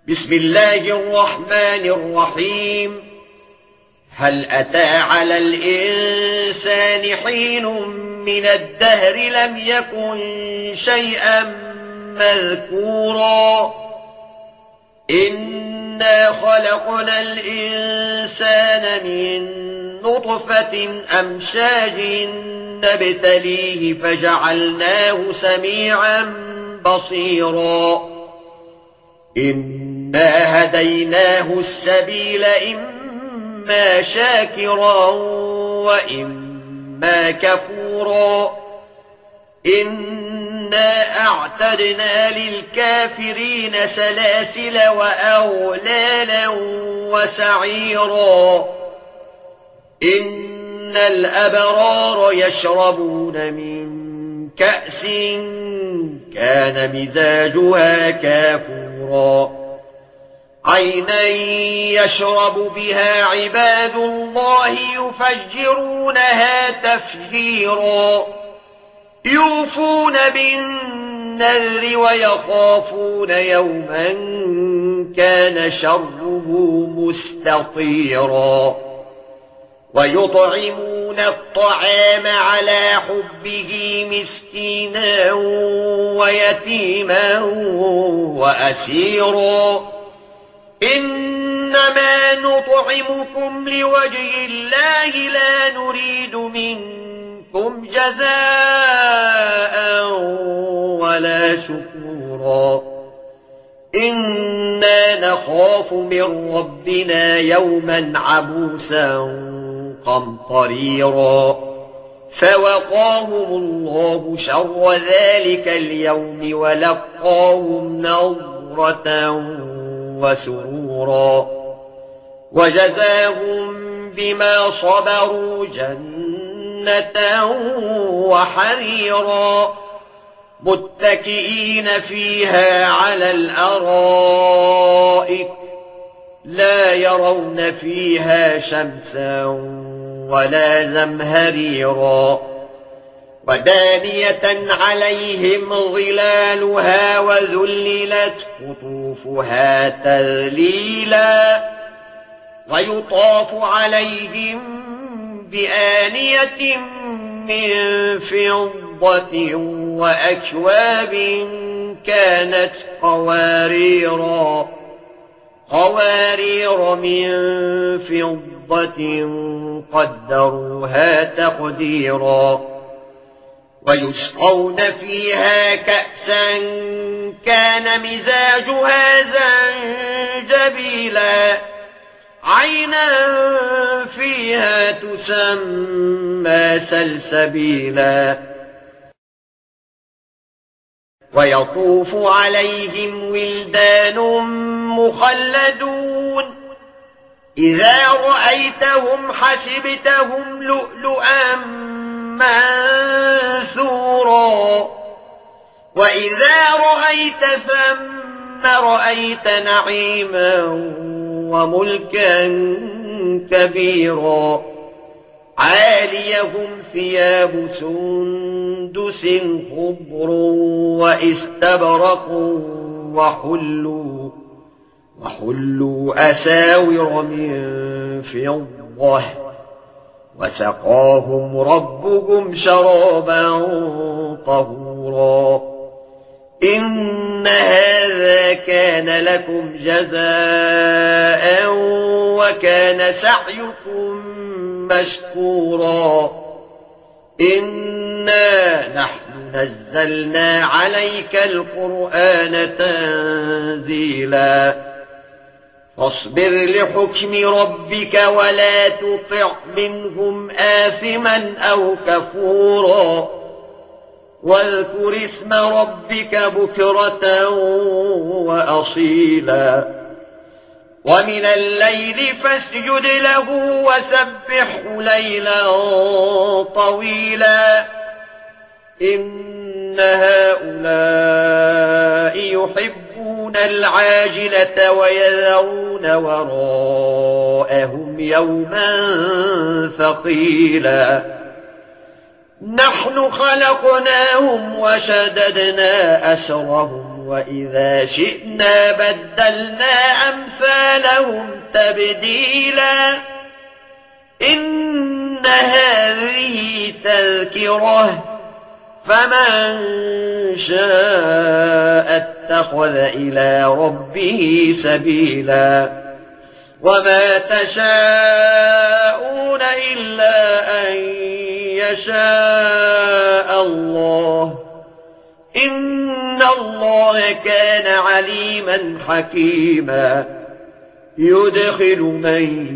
بسم الله الرحمن الرحيم. هل أتى على الإنسان حين من الدهر لم يكن شيئا مذكورا إنا خلقنا الإنسان من نطفة أمشاج نبتليه فجعلناه سميعا بصيرا إنا هديناه السبيل إما شاكرا وإما كفورا إنا أعتدنا للكافرين سلاسل وأغلالا وسعيرا إن الأبرار يشربون من كأس كان مزاجها كافورا عينا يشرب بها عباد الله يفجرونها تفجيرا يوفون بالنذر ويخافون يوما كان شره مستطيرا ويطعمون الطعام على حبه مسكينا ويتيما وأسيرا إنما نطعمكم لوجه الله لا نريد منكم جزاء ولا شكورا إنا نخاف من ربنا يوما عبوسا قمطريرا فوقاهم الله شر ذلك اليوم ولقاهم نضرة وسرورا وجزاهم بما صبروا جنة وحريرا متكئين فيها على الأرائك لا يرون فيها شمسا ولا زمهريرا ودانية عليهم ظلالها وذللت قطوفها تذليلا ويطاف عليهم بآنية من فضة وأكواب كانت قوارير من فضة قدروها تقديرا ويسقون فيها كأسا كان مزاجها زنجبيلا عينا فيها تسمى سلسبيلا ويطوف عليهم ولدان مخلدون إذا رأيتهم حسبتهم لؤلؤا منثورا وإذا رأيت ثم رأيت نعيما وملكا كبيرا عاليهم ثياب سندس خضر واستبرق وحلوا أساور من فضة وسقاهم ربهم شرابا طهورا إن هذا كان لكم جزاء وكان سعيكم مشكورا إنا نحن نزلنا عليك القرآن تنزيلا فاصبر لحكم ربك ولا تطع منهم آثما أو كفورا واذكر اسم ربك بكرة وأصيلا ومن الليل فاسجد له وسبحه ليلا طويلا إن هؤلاء يحبون العاجلة ويذرون وراءهم يوما ثقيلا نحن خلقناهم وشددنا أسرهم وإذا شئنا بدلنا أمثالهم تبديلا إن هذه تذكرة فمن شاء اتخذ إلى ربه سبيلا وما تشاءون إلا أن يشاء الله إن الله كان عليما حكيما يدخل من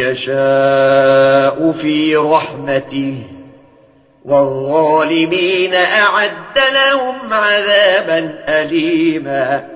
يشاء في رحمته والظالمين أعد لهم عذابا أليما